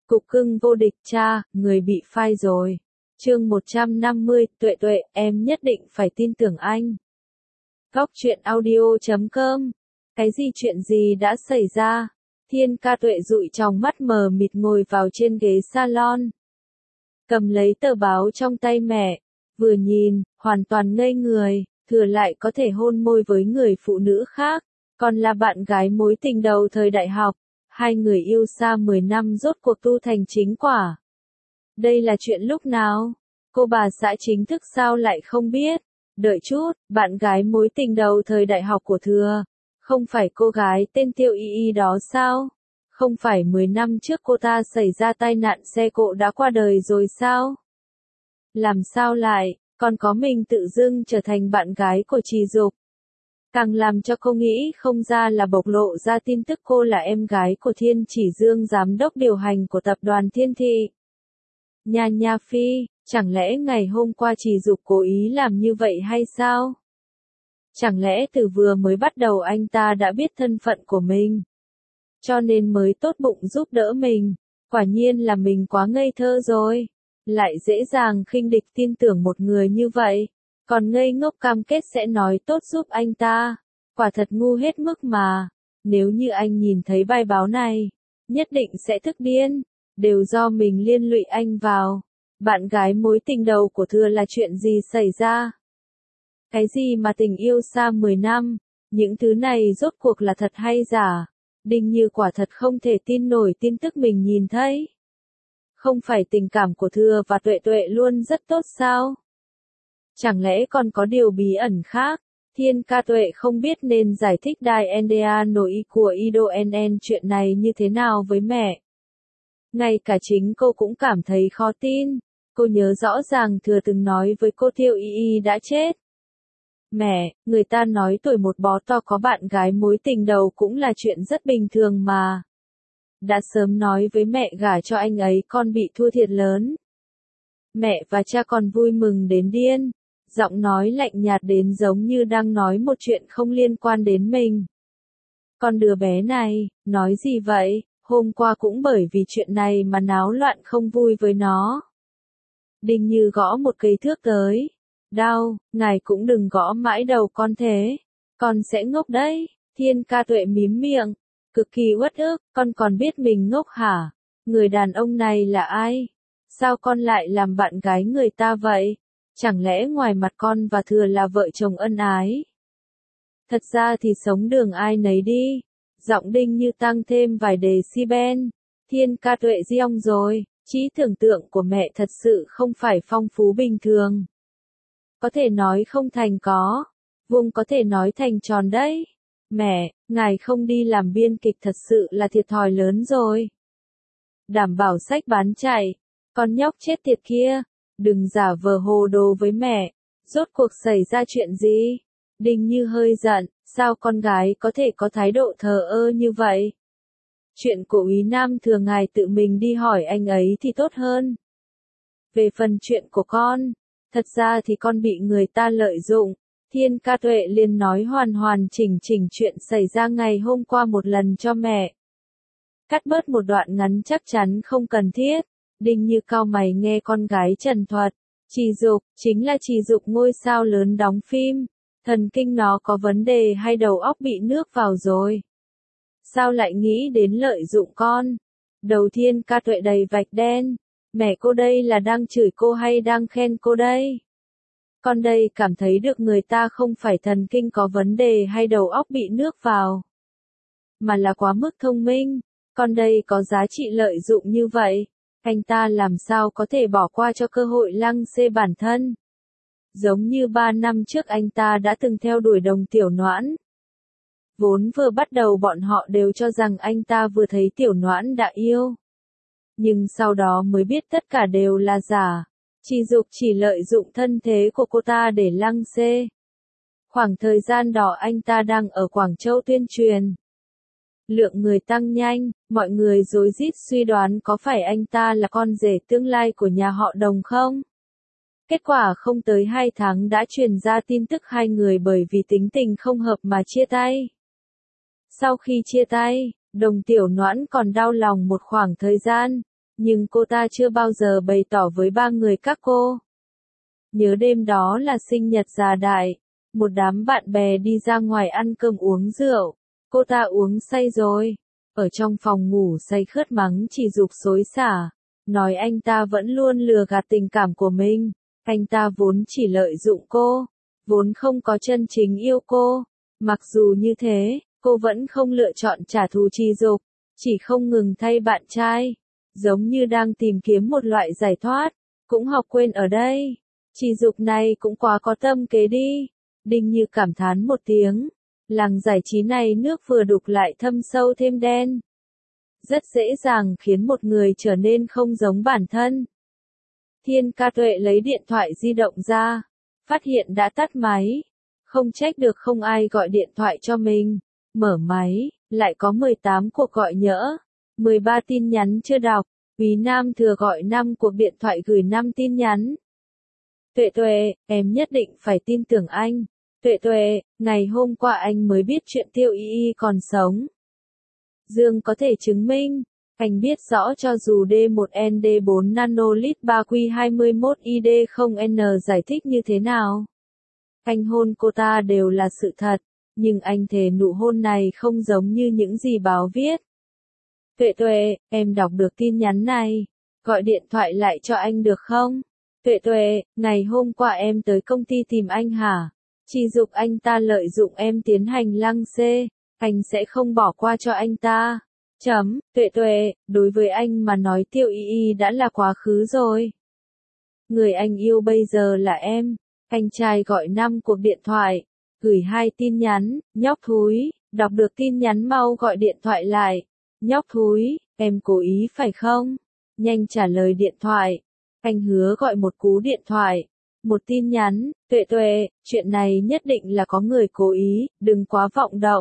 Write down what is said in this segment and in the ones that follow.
Cục cưng vô địch cha, người bị phai rồi. Chương 150, Tuệ Tuệ, em nhất định phải tin tưởng anh. Góc truyện audio.com. Cái gì chuyện gì đã xảy ra? Thiên Ca Tuệ dụi tròng mắt mờ mịt ngồi vào trên ghế salon. Cầm lấy tờ báo trong tay mẹ, vừa nhìn, hoàn toàn ngây người, thừa lại có thể hôn môi với người phụ nữ khác, còn là bạn gái mối tình đầu thời đại học. Hai người yêu xa 10 năm rốt cuộc tu thành chính quả. Đây là chuyện lúc nào? Cô bà xã chính thức sao lại không biết? Đợi chút, bạn gái mối tình đầu thời đại học của Thừa. Không phải cô gái tên Tiêu Y Y đó sao? Không phải 10 năm trước cô ta xảy ra tai nạn xe cộ đã qua đời rồi sao? Làm sao lại, còn có mình tự dưng trở thành bạn gái của Trì Dục? Càng làm cho cô nghĩ không ra là bộc lộ ra tin tức cô là em gái của Thiên Chỉ Dương, giám đốc điều hành của tập đoàn Thiên Thị. Nha Phi, chẳng lẽ ngày hôm qua Trì Dục cố ý làm như vậy hay sao? Chẳng lẽ từ vừa mới bắt đầu anh ta đã biết thân phận của mình, cho nên mới tốt bụng giúp đỡ mình? Quả nhiên là mình quá ngây thơ rồi, lại dễ dàng khinh địch tin tưởng một người như vậy. Còn ngây ngốc cam kết sẽ nói tốt giúp anh ta. Quả thật ngu hết mức mà. Nếu như anh nhìn thấy bài báo này, nhất định sẽ tức điên. Đều do mình liên lụy anh vào. Bạn gái mối tình đầu của Thừa là chuyện gì xảy ra? Cái gì mà tình yêu xa 10 năm? Những thứ này rốt cuộc là thật hay giả? Đinh Như quả thật không thể tin nổi tin tức mình nhìn thấy. Không phải tình cảm của Thừa và Tuệ Tuệ luôn rất tốt sao? Chẳng lẽ còn có điều bí ẩn khác? Thiên Ca Tuệ không biết nên giải thích đài NDA nội của Ido NN chuyện này như thế nào với mẹ. Ngay cả chính cô cũng cảm thấy khó tin. Cô nhớ rõ ràng Thừa từng nói với cô Tiêu Y Y đã chết. Mẹ, người ta nói tuổi một bó to có bạn gái mối tình đầu cũng là chuyện rất bình thường mà. Đã sớm nói với mẹ gả cho anh ấy con bị thua thiệt lớn. Mẹ và cha còn vui mừng đến điên. Giọng nói lạnh nhạt đến giống như đang nói một chuyện không liên quan đến mình. Con đứa bé này, nói gì vậy? Hôm qua cũng bởi vì chuyện này mà náo loạn không vui với nó. Đinh Như gõ một cây thước tới. Đau, ngài cũng đừng gõ mãi đầu con thế. Con sẽ ngốc đấy. Thiên Ca Tuệ mím miệng. Cực kỳ uất ức, con còn biết mình ngốc hả? Người đàn ông này là ai? Sao con lại làm bạn gái người ta vậy? Chẳng lẽ ngoài mặt con và Thừa là vợ chồng ân ái? Thật ra thì sống đường ai nấy đi. Giọng Đinh Như tăng thêm vài decibel. Thiên Ca Tuệ giông rồi. Trí tưởng tượng của mẹ thật sự không phải phong phú bình thường. Có thể nói không thành có. Vùng có thể nói thành tròn đấy. Mẹ, ngài không đi làm biên kịch thật sự là thiệt thòi lớn rồi. Đảm bảo sách bán chạy. Con nhóc chết tiệt kia. Đừng giả vờ hồ đồ với mẹ. Rốt cuộc xảy ra chuyện gì? Đinh Như hơi giận, sao con gái có thể có thái độ thờ ơ như vậy? Chuyện của Úy Nam Thừa ngài tự mình đi hỏi anh ấy thì tốt hơn. Về phần chuyện của con, thật ra thì con bị người ta lợi dụng. Thiên Ca Tuệ liền nói hoàn hoàn chỉnh chỉnh chuyện xảy ra ngày hôm qua một lần cho mẹ. Cắt bớt một đoạn ngắn chắc chắn không cần thiết. Đinh Như cau mày nghe con gái trần thuật. Trì Dục, chính là Trì Dục ngôi sao lớn đóng phim. Thần kinh nó có vấn đề hay đầu óc bị nước vào rồi? Sao lại nghĩ đến lợi dụng con? Đầu Thiên Ca Tuệ đầy vạch đen. Mẹ cô đây là đang chửi cô hay đang khen cô đây? Con đây cảm thấy được người ta không phải thần kinh có vấn đề hay đầu óc bị nước vào, mà là quá mức thông minh. Con đây có giá trị lợi dụng như vậy. Anh ta làm sao có thể bỏ qua cho cơ hội lăng xê bản thân. Giống như 3 năm trước anh ta đã từng theo đuổi Đồng Tiểu Noãn. Vốn vừa bắt đầu bọn họ đều cho rằng anh ta vừa thấy Tiểu Noãn đã yêu. Nhưng sau đó mới biết tất cả đều là giả. Trì Dục chỉ lợi dụng thân thế của cô ta để lăng xê. Khoảng thời gian đó anh ta đang ở Quảng Châu tuyên truyền. Lượng người tăng nhanh, mọi người rối rít suy đoán có phải anh ta là con rể tương lai của nhà họ Đồng không? Kết quả không tới 2 tháng đã truyền ra tin tức hai người bởi vì tính tình không hợp mà chia tay. Sau khi chia tay, Đồng Tiểu Noãn còn đau lòng một khoảng thời gian, nhưng cô ta chưa bao giờ bày tỏ với ba người các cô. Nhớ đêm đó là sinh nhật Già Đại, một đám bạn bè đi ra ngoài ăn cơm uống rượu, cô ta uống say rồi, ở trong phòng ngủ say khướt mắng Chỉ Dục xối xả, nói anh ta vẫn luôn lừa gạt tình cảm của mình, anh ta vốn chỉ lợi dụng cô, vốn không có chân chính yêu cô. Mặc dù như thế, cô vẫn không lựa chọn trả thù Chỉ Dục, chỉ không ngừng thay bạn trai, giống như đang tìm kiếm một loại giải thoát, cũng học quên ở đây. Chỉ Dục này cũng quá có tâm kế đi. Đinh Như cảm thán một tiếng, làng giải trí này nước vừa đục lại thâm sâu thêm đen. Rất dễ dàng khiến một người trở nên không giống bản thân. Thiên Ca Tuệ lấy điện thoại di động ra, phát hiện đã tắt máy. Không trách được không ai gọi điện thoại cho mình. Mở máy, lại có 18 cuộc gọi nhỡ, 13 tin nhắn chưa đọc. Quý Nam Thừa gọi 5 cuộc điện thoại gửi 5 tin nhắn. Tuệ Tuệ, em nhất định phải tin tưởng anh. Tuệ Tuệ, ngày hôm qua anh mới biết chuyện Tiêu Y Y còn sống. Dương có thể chứng minh. Anh biết rõ cho dù D1ND4 nanolit 3Q21ID0N giải thích như thế nào. Anh hôn cô ta đều là sự thật, nhưng anh thề nụ hôn này không giống như những gì báo viết. Tuệ Tuệ, em đọc được tin nhắn này. Gọi điện thoại lại cho anh được không? Tuệ Tuệ, ngày hôm qua em tới công ty tìm anh hả? Chỉ Dục anh ta lợi dụng em tiến hành lăng xê, anh sẽ không bỏ qua cho anh ta. Tuệ Tuệ, đối với anh mà nói Tiêu Y Y đã là quá khứ rồi. Người anh yêu bây giờ là em. Anh trai gọi 5 cuộc điện thoại, gửi 2 tin nhắn, nhóc thúi, đọc được tin nhắn mau gọi điện thoại lại. Nhóc thúi, em cố ý phải không? Nhanh trả lời điện thoại. Anh hứa gọi một cú điện thoại. Một tin nhắn, Tuệ Tuệ, chuyện này nhất định là có người cố ý, đừng quá vọng động.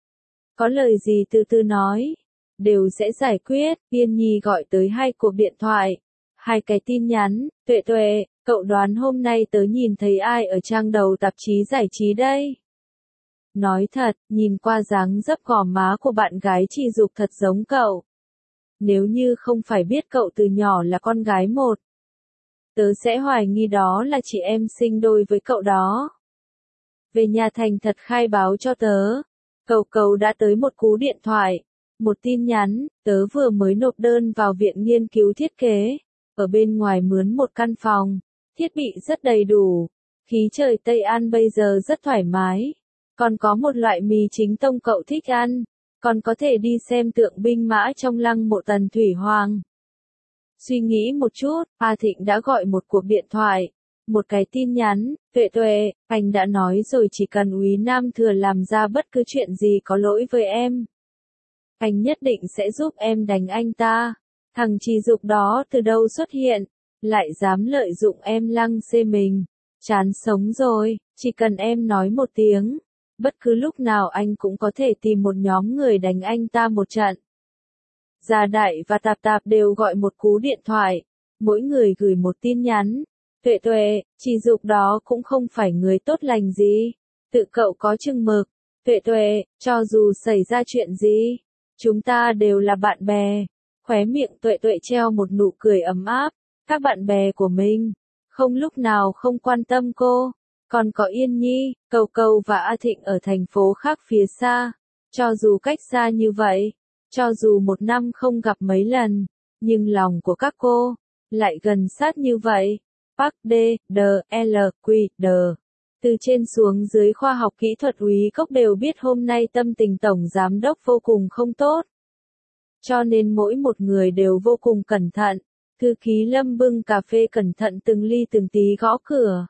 Có lời gì từ từ nói, đều sẽ giải quyết. Yên Nhi gọi tới 2 cuộc điện thoại, 2 cái tin nhắn, Tuệ Tuệ, cậu đoán hôm nay tớ nhìn thấy ai ở trang đầu tạp chí giải trí đây? Nói thật, nhìn qua dáng dấp gò má của bạn gái Chỉ Dục thật giống cậu. Nếu như không phải biết cậu từ nhỏ là con gái một, tớ sẽ hoài nghi đó là chị em sinh đôi với cậu đó. Về nhà thành thật khai báo cho tớ. Cầu đã tới một cú điện thoại, một tin nhắn, tớ vừa mới nộp đơn vào viện nghiên cứu thiết kế, ở bên ngoài mướn một căn phòng, thiết bị rất đầy đủ, khí trời Tây An bây giờ rất thoải mái, còn có một loại mì chính tông cậu thích ăn, còn có thể đi xem tượng binh mã trong lăng mộ Tần Thủy Hoàng. Suy nghĩ một chút, A Thịnh đã gọi một cuộc điện thoại, một cái tin nhắn, Tuệ Tuệ, anh đã nói rồi chỉ cần Úy Nam Thừa làm ra bất cứ chuyện gì có lỗi với em, anh nhất định sẽ giúp em đánh anh ta. Thằng Chỉ Dục đó từ đâu xuất hiện, lại dám lợi dụng em lăng xê mình. Chán sống rồi, chỉ cần em nói một tiếng, bất cứ lúc nào anh cũng có thể tìm một nhóm người đánh anh ta một trận. Già Đại và Tạp Tạp đều gọi một cú điện thoại, mỗi người gửi một tin nhắn. Tuệ Tuệ, Chỉ Dục đó cũng không phải người tốt lành gì, tự cậu có chừng mực. Tuệ Tuệ, cho dù xảy ra chuyện gì, chúng ta đều là bạn bè. Khóe miệng Tuệ Tuệ treo một nụ cười ấm áp, các bạn bè của mình, không lúc nào không quan tâm cô. Còn có Yên Nhi, Cầu và A Thịnh ở thành phố khác phía xa. Cho dù cách xa như vậy, cho dù một năm không gặp mấy lần, nhưng lòng của các cô lại gần sát như vậy. Park D, D, L, Q, D. Từ trên xuống dưới khoa học kỹ thuật Úy Cốc đều biết hôm nay tâm tình tổng giám đốc vô cùng không tốt. Cho nên mỗi một người đều vô cùng cẩn thận. Thư ký Lâm bưng cà phê cẩn thận từng ly từng tí gõ cửa.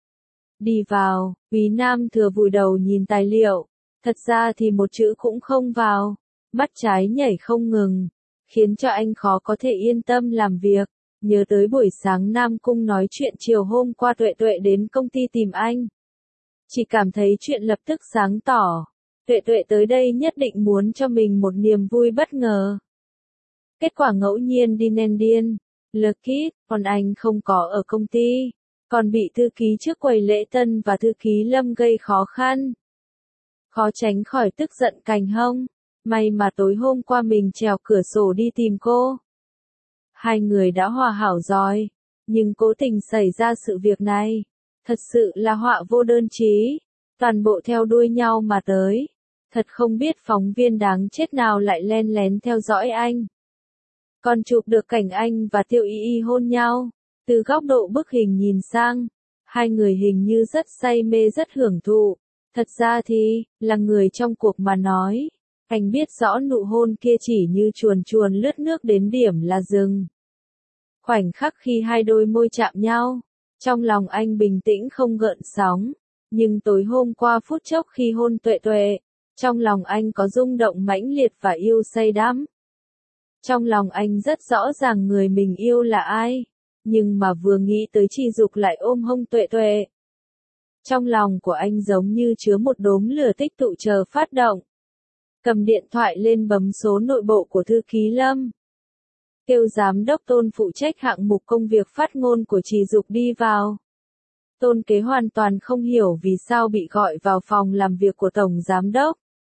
Đi vào, Úy Nam Thừa vùi đầu nhìn tài liệu. Thật ra thì một chữ cũng không vào. Mắt trái nhảy không ngừng, khiến cho anh khó có thể yên tâm làm việc. Nhớ tới buổi sáng Nam Cung nói chuyện chiều hôm qua Tuệ Tuệ đến công ty tìm anh. Chỉ cảm thấy chuyện lập tức sáng tỏ. Tuệ Tuệ tới đây nhất định muốn cho mình một niềm vui bất ngờ. Kết quả ngẫu nhiên đi nên điên. Lucky, còn anh không có ở công ty. Còn bị thư ký trước quầy lễ tân và thư ký Lâm gây khó khăn. Khó tránh khỏi tức giận cành hông. May mà tối hôm qua mình trèo cửa sổ đi tìm cô. Hai người đã hòa hảo rồi, nhưng cố tình xảy ra sự việc này. Thật sự là họa vô đơn chí, toàn bộ theo đuôi nhau mà tới. Thật không biết phóng viên đáng chết nào lại len lén theo dõi anh. Còn chụp được cảnh anh và Tiêu Y Y hôn nhau. Từ góc độ bức hình nhìn sang, hai người hình như rất say mê rất hưởng thụ. Thật ra thì, là người trong cuộc mà nói, anh biết rõ nụ hôn kia chỉ như chuồn chuồn lướt nước đến điểm là dừng. Khoảnh khắc khi hai đôi môi chạm nhau, trong lòng anh bình tĩnh không gợn sóng. Nhưng tối hôm qua phút chốc khi hôn Tuệ Tuệ, trong lòng anh có rung động mãnh liệt và yêu say đắm. Trong lòng anh rất rõ ràng người mình yêu là ai, nhưng mà vừa nghĩ tới Chi Dục lại ôm hông Tuệ Tuệ. Trong lòng của anh giống như chứa một đốm lửa tích tụ chờ phát động. Cầm điện thoại lên bấm số nội bộ của thư ký Lâm. Kêu giám đốc Tôn phụ trách hạng mục công việc phát ngôn của Chi Dục đi vào. Tôn Kế hoàn toàn không hiểu vì sao bị gọi vào phòng làm việc của Tổng Giám đốc.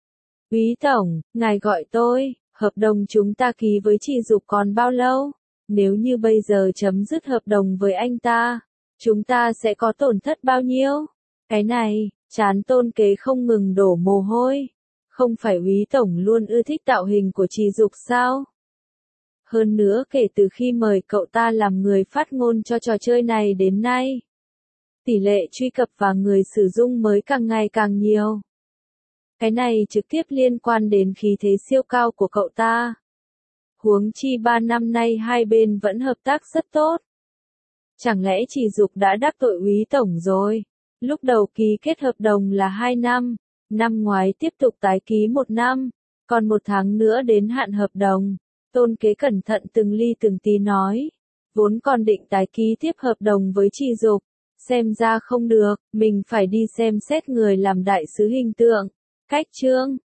Úy Tổng, ngài gọi tôi, hợp đồng chúng ta ký với Chi Dục còn bao lâu? Nếu như bây giờ chấm dứt hợp đồng với anh ta, chúng ta sẽ có tổn thất bao nhiêu? Cái này, trán Tôn Kế không ngừng đổ mồ hôi. Không phải Úy Tổng luôn ưa thích tạo hình của Chi Dục sao? Hơn nữa kể từ khi mời cậu ta làm người phát ngôn cho trò chơi này đến nay, tỷ lệ truy cập và người sử dụng mới càng ngày càng nhiều. Cái này trực tiếp liên quan đến khí thế siêu cao của cậu ta. Huống chi 3 năm nay hai bên vẫn hợp tác rất tốt. Chẳng lẽ Chi Dục đã đắc tội Úy Tổng rồi? Lúc đầu ký kết hợp đồng là 2 năm, năm ngoái tiếp tục tái ký 1 năm, còn 1 tháng nữa đến hạn hợp đồng. Tôn Kế cẩn thận từng ly từng tí nói, vốn còn định tái ký tiếp hợp đồng với Chi Dục, xem ra không được, mình phải đi xem xét người làm đại sứ hình tượng, cách chương.